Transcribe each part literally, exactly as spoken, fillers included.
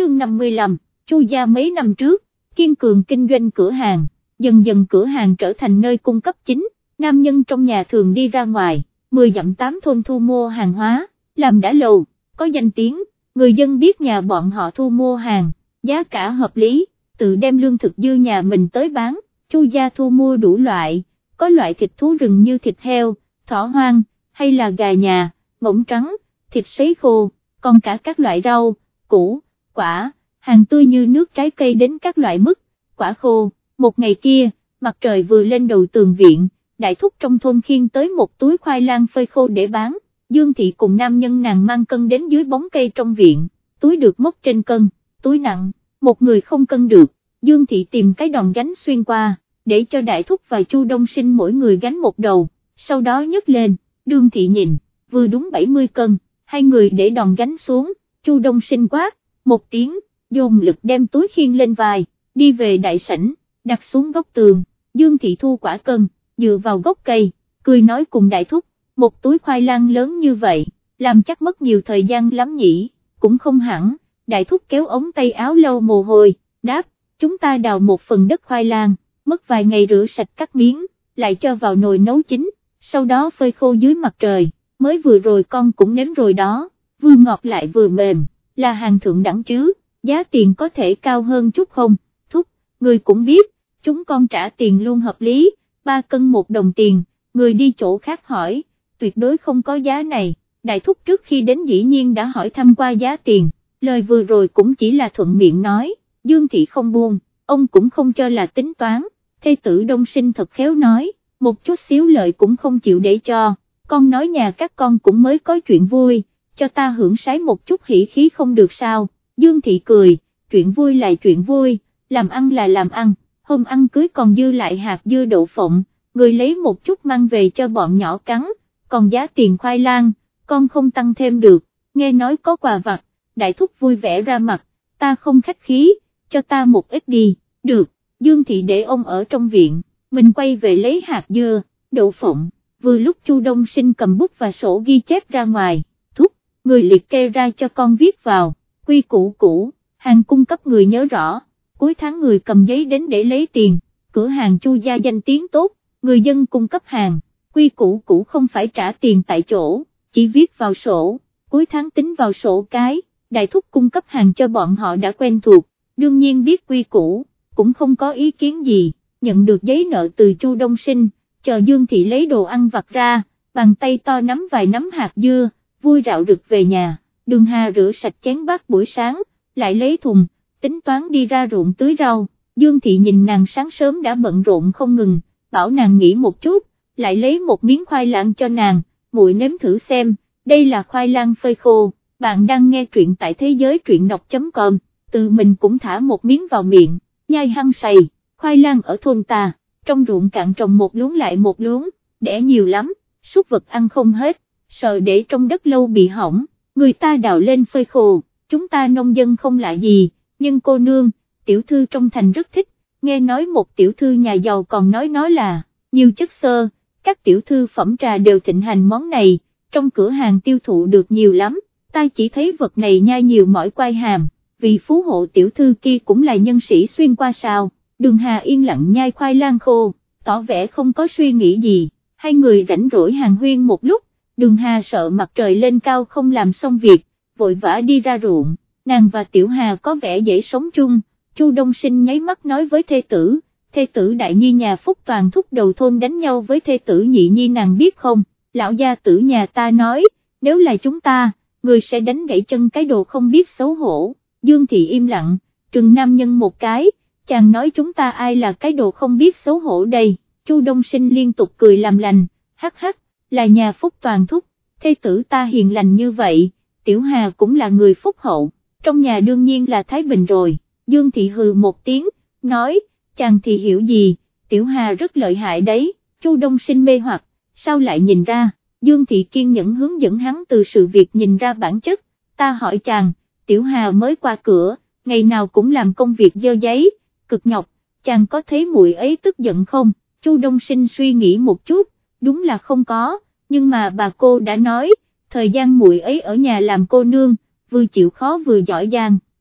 chương năm mươi lăm, Chu gia mấy năm trước, kiên cường kinh doanh cửa hàng, dần dần cửa hàng trở thành nơi cung cấp chính, nam nhân trong nhà thường đi ra ngoài, mười dặm tám thôn thu mua hàng hóa, làm đã lâu, có danh tiếng, người dân biết nhà bọn họ thu mua hàng, giá cả hợp lý, tự đem lương thực dư nhà mình tới bán, Chu gia thu mua đủ loại, có loại thịt thú rừng như thịt heo, thỏ hoang, hay là gà nhà, ngỗng trắng, thịt sấy khô, còn cả các loại rau, củ, quả, hàng tươi như nước trái cây đến các loại mứt, quả khô. Một ngày kia, mặt trời vừa lên đầu tường viện, đại thúc trong thôn khiêng tới một túi khoai lang phơi khô để bán, Dương Thị cùng nam nhân nàng mang cân đến dưới bóng cây trong viện, túi được móc trên cân, túi nặng, một người không cân được, Dương Thị tìm cái đòn gánh xuyên qua, để cho đại thúc và Chu Đông Sinh mỗi người gánh một đầu, sau đó nhấc lên, Dương Thị nhìn, vừa đúng bảy mươi cân, hai người để đòn gánh xuống, Chu Đông Sinh quát, một tiếng, dồn lực đem túi khiêng lên vai, đi về đại sảnh, đặt xuống góc tường, Dương Thị thu quả cân, dựa vào gốc cây, cười nói cùng đại thúc, một túi khoai lang lớn như vậy, làm chắc mất nhiều thời gian lắm nhỉ, cũng không hẳn, đại thúc kéo ống tay áo lau mồ hôi, đáp, chúng ta đào một phần đất khoai lang, mất vài ngày rửa sạch cắt miếng, lại cho vào nồi nấu chín, sau đó phơi khô dưới mặt trời, mới vừa rồi con cũng nếm rồi đó, vừa ngọt lại vừa mềm, là hàng thượng đẳng chứ, giá tiền có thể cao hơn chút không, thúc, người cũng biết, chúng con trả tiền luôn hợp lý, ba cân một đồng tiền, người đi chỗ khác hỏi, tuyệt đối không có giá này, đại thúc trước khi đến dĩ nhiên đã hỏi thăm qua giá tiền, lời vừa rồi cũng chỉ là thuận miệng nói, Dương Thị không buông, ông cũng không cho là tính toán, thê tử Đông Sinh thật khéo nói, một chút xíu lợi cũng không chịu để cho, con nói nhà các con cũng mới có chuyện vui, cho ta hưởng sái một chút hỉ khí không được sao, Dương Thị cười, chuyện vui là chuyện vui, làm ăn là làm ăn, hôm ăn cưới còn dư lại hạt dưa đậu phộng, người lấy một chút mang về cho bọn nhỏ cắn, còn giá tiền khoai lang, con không tăng thêm được, nghe nói có quà vặt, đại thúc vui vẻ ra mặt, ta không khách khí, cho ta một ít đi, được, Dương Thị để ông ở trong viện, mình quay về lấy hạt dưa, đậu phộng, vừa lúc Chu Đông Sinh cầm bút và sổ ghi chép ra ngoài, thúc, người liệt kê ra cho con viết vào, quy củ cũ, hàng cung cấp người nhớ rõ, cuối tháng người cầm giấy đến để lấy tiền, cửa hàng Chu gia danh tiếng tốt, người dân cung cấp hàng, quy củ cũ không phải trả tiền tại chỗ, chỉ viết vào sổ, cuối tháng tính vào sổ cái, đại thúc cung cấp hàng cho bọn họ đã quen thuộc, đương nhiên biết quy củ, cũng không có ý kiến gì, nhận được giấy nợ từ Chu Đông Sinh, chờ Dương Thị lấy đồ ăn vặt ra, bàn tay to nắm vài nắm hạt dưa, vui rạo rực về nhà, Đường Hà rửa sạch chén bát buổi sáng, lại lấy thùng, tính toán đi ra ruộng tưới rau, Dương Thị nhìn nàng sáng sớm đã bận rộn không ngừng, bảo nàng nghỉ một chút, lại lấy một miếng khoai lang cho nàng, muội nếm thử xem, đây là khoai lang phơi khô, bạn đang nghe truyện tại thế giới truyện đọc chấm com, tự mình cũng thả một miếng vào miệng, nhai hăng say, khoai lang ở thôn ta, trong ruộng cạn trồng một luống lại một luống, đẻ nhiều lắm, súc vật ăn không hết, sợ để trong đất lâu bị hỏng, người ta đào lên phơi khô, chúng ta nông dân không lạ gì, nhưng cô nương, tiểu thư trong thành rất thích, nghe nói một tiểu thư nhà giàu còn nói nó là, nhiều chất xơ, các tiểu thư phẩm trà đều thịnh hành món này, trong cửa hàng tiêu thụ được nhiều lắm, ta chỉ thấy vật này nhai nhiều mỏi quai hàm, vì phú hộ tiểu thư kia cũng là nhân sĩ xuyên qua sao, Đường Hà yên lặng nhai khoai lang khô, tỏ vẻ không có suy nghĩ gì, hai người rảnh rỗi hàng huyên một lúc, Đường Hà sợ mặt trời lên cao không làm xong việc, vội vã đi ra ruộng, nàng và Tiểu Hà có vẻ dễ sống chung, Chu Đông Sinh nháy mắt nói với thê tử, thê tử đại nhi nhà Phúc Toàn thúc đầu thôn đánh nhau với thê tử nhị nhi nàng biết không, lão gia tử nhà ta nói, nếu là chúng ta, người sẽ đánh gãy chân cái đồ không biết xấu hổ, Dương Thị im lặng, trừng nam nhân một cái, chàng nói chúng ta ai là cái đồ không biết xấu hổ đây, Chu Đông Sinh liên tục cười làm lành, hắc hắc, là nhà Phúc Toàn thúc, thê tử ta hiền lành như vậy, Tiểu Hà cũng là người phúc hậu, trong nhà đương nhiên là Thái Bình rồi, Dương Thị hừ một tiếng, nói, chàng thì hiểu gì, Tiểu Hà rất lợi hại đấy, Chu Đông Sinh mê hoặc, sao lại nhìn ra, Dương Thị kiên nhẫn hướng dẫn hắn từ sự việc nhìn ra bản chất, ta hỏi chàng, Tiểu Hà mới qua cửa, ngày nào cũng làm công việc dơ giấy, cực nhọc, chàng có thấy muội ấy tức giận không, Chu Đông Sinh suy nghĩ một chút, đúng là không có, nhưng mà bà cô đã nói, thời gian muội ấy ở nhà làm cô nương, vừa chịu khó vừa giỏi giang,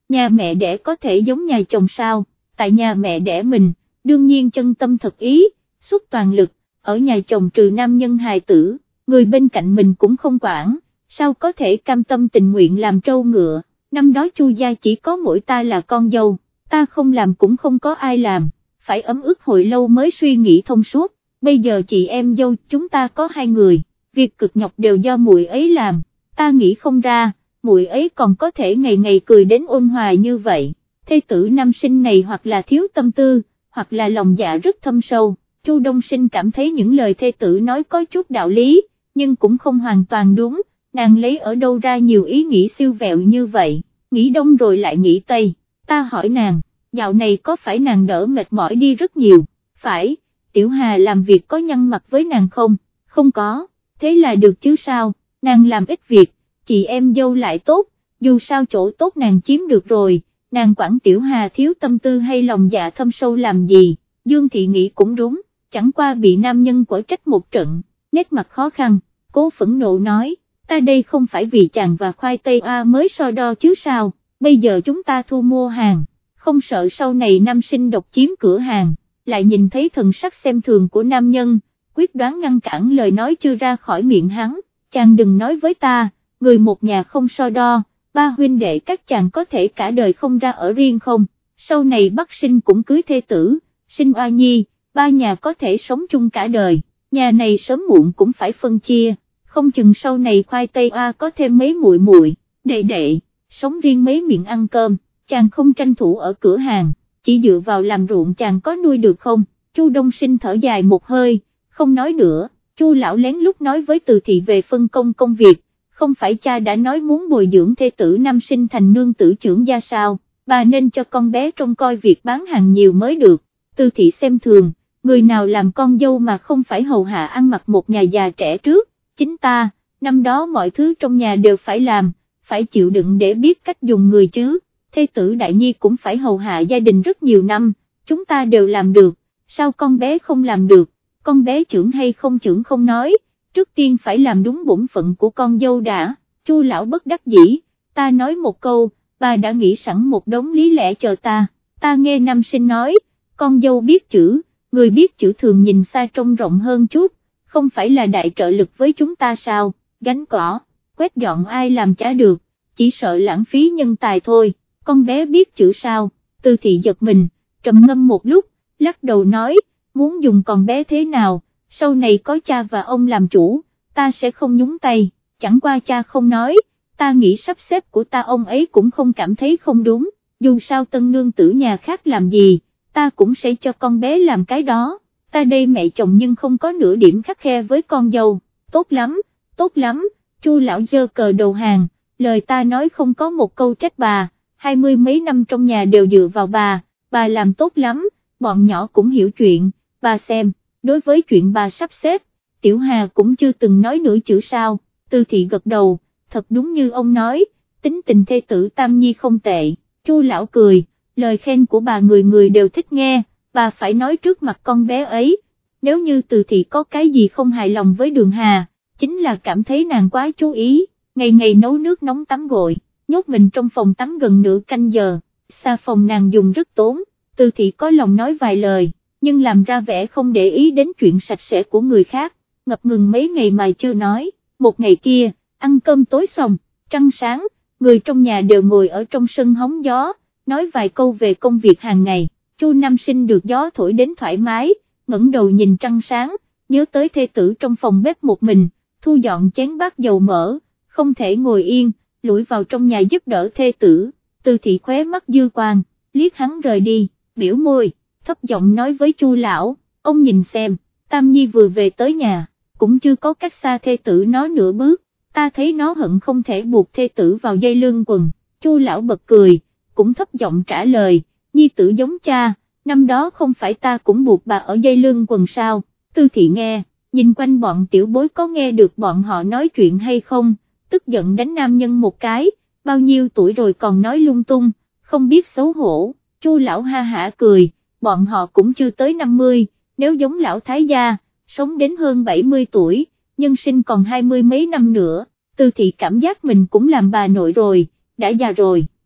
nhà mẹ đẻ có thể giống nhà chồng sao, tại nhà mẹ đẻ mình, đương nhiên chân tâm thật ý, xuất toàn lực, ở nhà chồng trừ nam nhân hài tử, người bên cạnh mình cũng không quản, sao có thể cam tâm tình nguyện làm trâu ngựa, năm đó Chu gia chỉ có mỗi ta là con dâu, ta không làm cũng không có ai làm, phải ấm ức hồi lâu mới suy nghĩ thông suốt, bây giờ chị em dâu chúng ta có hai người, việc cực nhọc đều do muội ấy làm, ta nghĩ không ra, muội ấy còn có thể ngày ngày cười đến ôn hòa như vậy, thê tử nam sinh này hoặc là thiếu tâm tư, hoặc là lòng dạ rất thâm sâu. Chu Đông Sinh cảm thấy những lời thê tử nói có chút đạo lý, nhưng cũng không hoàn toàn đúng, nàng lấy ở đâu ra nhiều ý nghĩ siêu vẹo như vậy, nghĩ đông rồi lại nghĩ tây, ta hỏi nàng, dạo này có phải nàng đỡ mệt mỏi đi rất nhiều, phải, Tiểu Hà làm việc có nhăn mặt với nàng không, không có, thế là được chứ sao, nàng làm ít việc, chị em dâu lại tốt, dù sao chỗ tốt nàng chiếm được rồi, nàng quản Tiểu Hà thiếu tâm tư hay lòng dạ thâm sâu làm gì, Dương Thị nghĩ cũng đúng. Chẳng qua bị nam nhân quở trách một trận, nét mặt khó khăn, cố phẫn nộ nói, ta đây không phải vì chàng và khoai tây oa mới so đo chứ sao, bây giờ chúng ta thu mua hàng, không sợ sau này nam sinh độc chiếm cửa hàng, lại nhìn thấy thần sắc xem thường của nam nhân, quyết đoán ngăn cản lời nói chưa ra khỏi miệng hắn, chàng đừng nói với ta, người một nhà không so đo, ba huynh đệ các chàng có thể cả đời không ra ở riêng không, sau này Bắc Sinh cũng cưới thê tử, sinh oa nhi, ba nhà có thể sống chung cả đời, nhà này sớm muộn cũng phải phân chia, không chừng sau này khoai tây oa có thêm mấy muội muội, đệ đệ, sống riêng mấy miệng ăn cơm, chàng không tranh thủ ở cửa hàng, chỉ dựa vào làm ruộng chàng có nuôi được không, Chu Đông Sinh thở dài một hơi, không nói nữa, Chu lão lén lút nói với Từ Thị về phân công công việc, không phải cha đã nói muốn bồi dưỡng thê tử nam sinh thành nương tử trưởng gia sao, bà nên cho con bé trông coi việc bán hàng nhiều mới được, Từ Thị xem thường. Người nào làm con dâu mà không phải hầu hạ ăn mặc một nhà già trẻ trước, chính ta, năm đó mọi thứ trong nhà đều phải làm, phải chịu đựng để biết cách dùng người chứ, thê tử Đại Nhi cũng phải hầu hạ gia đình rất nhiều năm, chúng ta đều làm được, sao con bé không làm được, con bé trưởng hay không trưởng không nói, trước tiên phải làm đúng bổn phận của con dâu đã, Chu lão bất đắc dĩ, ta nói một câu, bà đã nghĩ sẵn một đống lý lẽ chờ ta, ta nghe nam sinh nói, con dâu biết chữ, người biết chữ thường nhìn xa trông rộng hơn chút, không phải là đại trợ lực với chúng ta sao, gánh cỏ, quét dọn ai làm chả được, chỉ sợ lãng phí nhân tài thôi, con bé biết chữ sao, Từ Thị giật mình, trầm ngâm một lúc, lắc đầu nói, muốn dùng con bé thế nào, sau này có cha và ông làm chủ, ta sẽ không nhúng tay, chẳng qua cha không nói, ta nghĩ sắp xếp của ta ông ấy cũng không cảm thấy không đúng, dù sao tân nương tử nhà khác làm gì, ta cũng sẽ cho con bé làm cái đó, ta đây mẹ chồng nhưng không có nửa điểm khắt khe với con dâu, tốt lắm, tốt lắm, Chu lão giơ cờ đầu hàng, lời ta nói không có một câu trách bà, hai mươi mấy năm trong nhà đều dựa vào bà, bà làm tốt lắm, bọn nhỏ cũng hiểu chuyện, bà xem, đối với chuyện bà sắp xếp, Tiểu Hà cũng chưa từng nói nửa chữ sao, Từ Thị gật đầu, thật đúng như ông nói, tính tình thê tử Tam Nhi không tệ, Chu lão cười. Lời khen của bà người người đều thích nghe, bà phải nói trước mặt con bé ấy, nếu như Từ Thị có cái gì không hài lòng với Đường Hà, chính là cảm thấy nàng quá chú ý, ngày ngày nấu nước nóng tắm gội, nhốt mình trong phòng tắm gần nửa canh giờ, xà phòng nàng dùng rất tốn, Từ Thị có lòng nói vài lời, nhưng làm ra vẻ không để ý đến chuyện sạch sẽ của người khác, ngập ngừng mấy ngày mà chưa nói, một ngày kia, ăn cơm tối xong, trăng sáng, người trong nhà đều ngồi ở trong sân hóng gió, nói vài câu về công việc hàng ngày, Chu nam sinh được gió thổi đến thoải mái, ngẩng đầu nhìn trăng sáng, nhớ tới thê tử trong phòng bếp một mình, thu dọn chén bát dầu mỡ, không thể ngồi yên, lủi vào trong nhà giúp đỡ thê tử, Từ Thị khóe mắt dư quang, liếc hắn rời đi, biểu môi, thấp giọng nói với Chu lão, ông nhìn xem, Tam Nhi vừa về tới nhà, cũng chưa có cách xa thê tử nó nửa bước, ta thấy nó hận không thể buộc thê tử vào dây lưng quần, Chu lão bật cười, cũng thấp giọng trả lời, Nhi tử giống cha, năm đó không phải ta cũng buộc bà ở dây lưng quần sao, Tư Thị nghe, nhìn quanh bọn tiểu bối có nghe được bọn họ nói chuyện hay không, tức giận đánh nam nhân một cái, bao nhiêu tuổi rồi còn nói lung tung, không biết xấu hổ, Chu lão ha hả cười, bọn họ cũng chưa tới năm mươi, nếu giống lão thái gia, sống đến hơn bảy mươi tuổi, nhân sinh còn hai mươi mấy năm nữa, Tư Thị cảm giác mình cũng làm bà nội rồi, đã già rồi,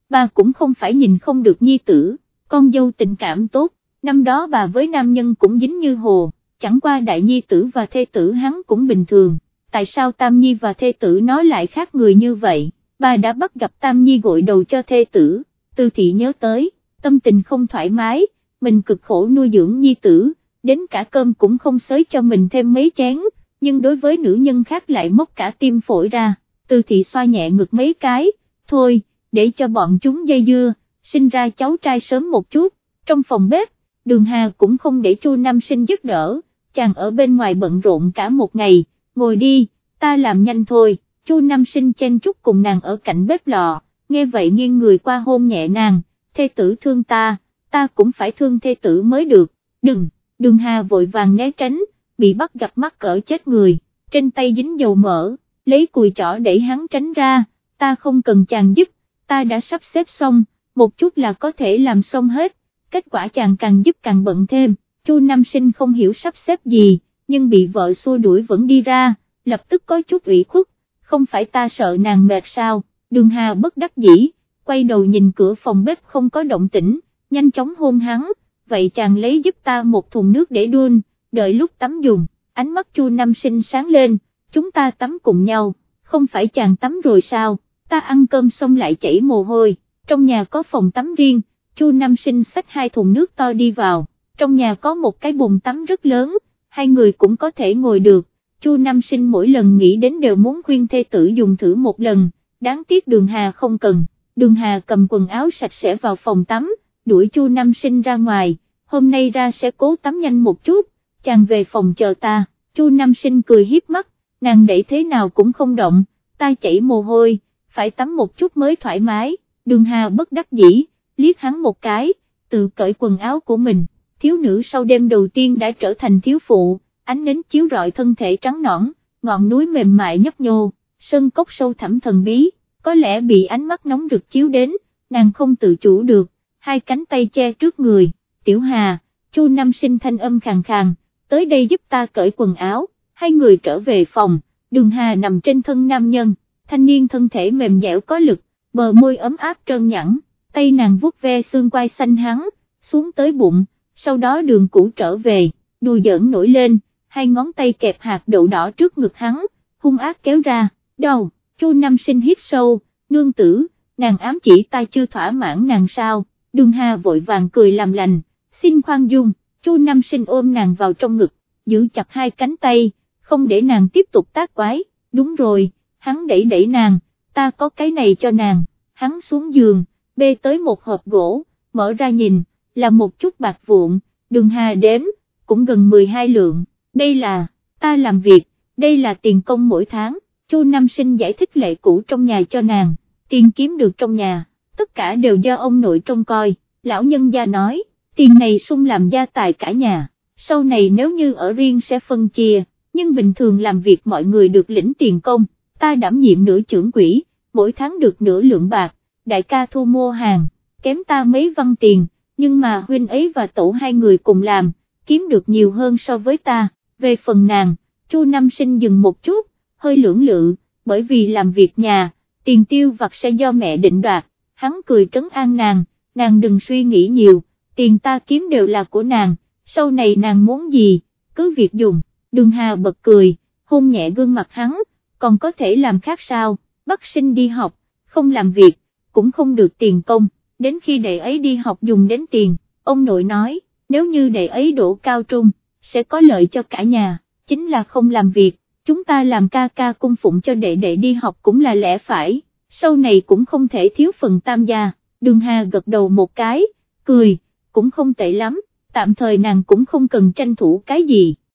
bà cũng không phải nhìn không được nhi tử, con dâu tình cảm tốt, năm đó bà với nam nhân cũng dính như hồ, chẳng qua đại nhi tử và thê tử hắn cũng bình thường, tại sao Tam Nhi và thê tử nó lại khác người như vậy, bà đã bắt gặp Tam Nhi gội đầu cho thê tử, Tư Thị nhớ tới, tâm tình không thoải mái, mình cực khổ nuôi dưỡng nhi tử, đến cả cơm cũng không xới cho mình thêm mấy chén, nhưng đối với nữ nhân khác lại móc cả tim phổi ra, Tư Thị xoa nhẹ ngực mấy cái, thôi, để cho bọn chúng dây dưa, sinh ra cháu trai sớm một chút, trong phòng bếp, Đường Hà cũng không để Chu Nam Sinh giúp đỡ, chàng ở bên ngoài bận rộn cả một ngày, ngồi đi, ta làm nhanh thôi, Chu Nam Sinh chen chúc cùng nàng ở cạnh bếp lò, nghe vậy nghiêng người qua hôn nhẹ nàng, thê tử thương ta, ta cũng phải thương thê tử mới được, đừng, Đường Hà vội vàng né tránh, bị bắt gặp mắt cỡ chết người, trên tay dính dầu mỡ, lấy cùi trỏ đẩy hắn tránh ra, ta không cần chàng giúp, ta đã sắp xếp xong, một chút là có thể làm xong hết, kết quả chàng càng giúp càng bận thêm, Chu Nam Sinh không hiểu sắp xếp gì, nhưng bị vợ xua đuổi vẫn đi ra, lập tức có chút ủy khuất, không phải ta sợ nàng mệt sao, Đường Hà bất đắc dĩ, quay đầu nhìn cửa phòng bếp không có động tĩnh, nhanh chóng hôn hắn, vậy chàng lấy giúp ta một thùng nước để đun, đợi lúc tắm dùng, ánh mắt Chu Nam Sinh sáng lên, chúng ta tắm cùng nhau, không phải chàng tắm rồi sao, ta ăn cơm xong lại chảy mồ hôi, trong nhà có phòng tắm riêng, Chu Nam Sinh xách hai thùng nước to đi vào, trong nhà có một cái bồn tắm rất lớn, hai người cũng có thể ngồi được, Chu Nam Sinh mỗi lần nghĩ đến đều muốn khuyên thê tử dùng thử một lần, đáng tiếc Đường Hà không cần, Đường Hà cầm quần áo sạch sẽ vào phòng tắm, đuổi Chu Nam Sinh ra ngoài, hôm nay ra sẽ cố tắm nhanh một chút, chàng về phòng chờ ta, Chu Nam Sinh cười hiếp mắt, nàng đẩy thế nào cũng không động, ta chảy mồ hôi, phải tắm một chút mới thoải mái, Đường Hà bất đắc dĩ, liếc hắn một cái, tự cởi quần áo của mình, thiếu nữ sau đêm đầu tiên đã trở thành thiếu phụ, ánh nến chiếu rọi thân thể trắng nõn, ngọn núi mềm mại nhấp nhô, sân cốc sâu thẳm thần bí, có lẽ bị ánh mắt nóng rực chiếu đến, nàng không tự chủ được, hai cánh tay che trước người, Tiểu Hà, Chu Nam Sinh thanh âm khàn khàn, tới đây giúp ta cởi quần áo, hai người trở về phòng, Đường Hà nằm trên thân nam nhân, thanh niên thân thể mềm dẻo có lực, bờ môi ấm áp trơn nhẵn, tay nàng vuốt ve xương quai xanh hắn, xuống tới bụng, sau đó đường cũ trở về, đùi giỡn nổi lên, hai ngón tay kẹp hạt đậu đỏ trước ngực hắn, hung ác kéo ra, đau, Chu Nam Sinh hít sâu, nương tử, nàng ám chỉ ta chưa thỏa mãn nàng sao, Đường Hà vội vàng cười làm lành, xin khoan dung, Chu Nam Sinh ôm nàng vào trong ngực, giữ chặt hai cánh tay, không để nàng tiếp tục tác quái, đúng rồi, hắn đẩy đẩy nàng, ta có cái này cho nàng, hắn xuống giường, bê tới một hộp gỗ, mở ra nhìn, là một chút bạc vụn, Đường Hà đếm, cũng gần mười hai lượng, đây là, ta làm việc, đây là tiền công mỗi tháng, Chu Nam Sinh giải thích lệ cũ trong nhà cho nàng, tiền kiếm được trong nhà, tất cả đều do ông nội trông coi, lão nhân gia nói, tiền này sung làm gia tài cả nhà, sau này nếu như ở riêng sẽ phân chia, nhưng bình thường làm việc mọi người được lĩnh tiền công, ta đảm nhiệm nửa trưởng quỹ, mỗi tháng được nửa lượng bạc, đại ca thu mua hàng, kém ta mấy văn tiền, nhưng mà huynh ấy và tổ hai người cùng làm, kiếm được nhiều hơn so với ta, về phần nàng, Chu Nam Sinh dừng một chút, hơi lưỡng lự, bởi vì làm việc nhà, tiền tiêu vặt sẽ do mẹ định đoạt, hắn cười trấn an nàng, nàng đừng suy nghĩ nhiều, tiền ta kiếm đều là của nàng, sau này nàng muốn gì, cứ việc dùng, Đường Hà bật cười, hôn nhẹ gương mặt hắn, còn có thể làm khác sao, bắt sinh đi học, không làm việc, cũng không được tiền công, đến khi đệ ấy đi học dùng đến tiền, ông nội nói, nếu như đệ ấy đỗ cao trung, sẽ có lợi cho cả nhà, chính là không làm việc, chúng ta làm ca ca cung phụng cho đệ đệ đi học cũng là lẽ phải, sau này cũng không thể thiếu phần tam gia, Đường Hà gật đầu một cái, cười, cũng không tệ lắm, tạm thời nàng cũng không cần tranh thủ cái gì.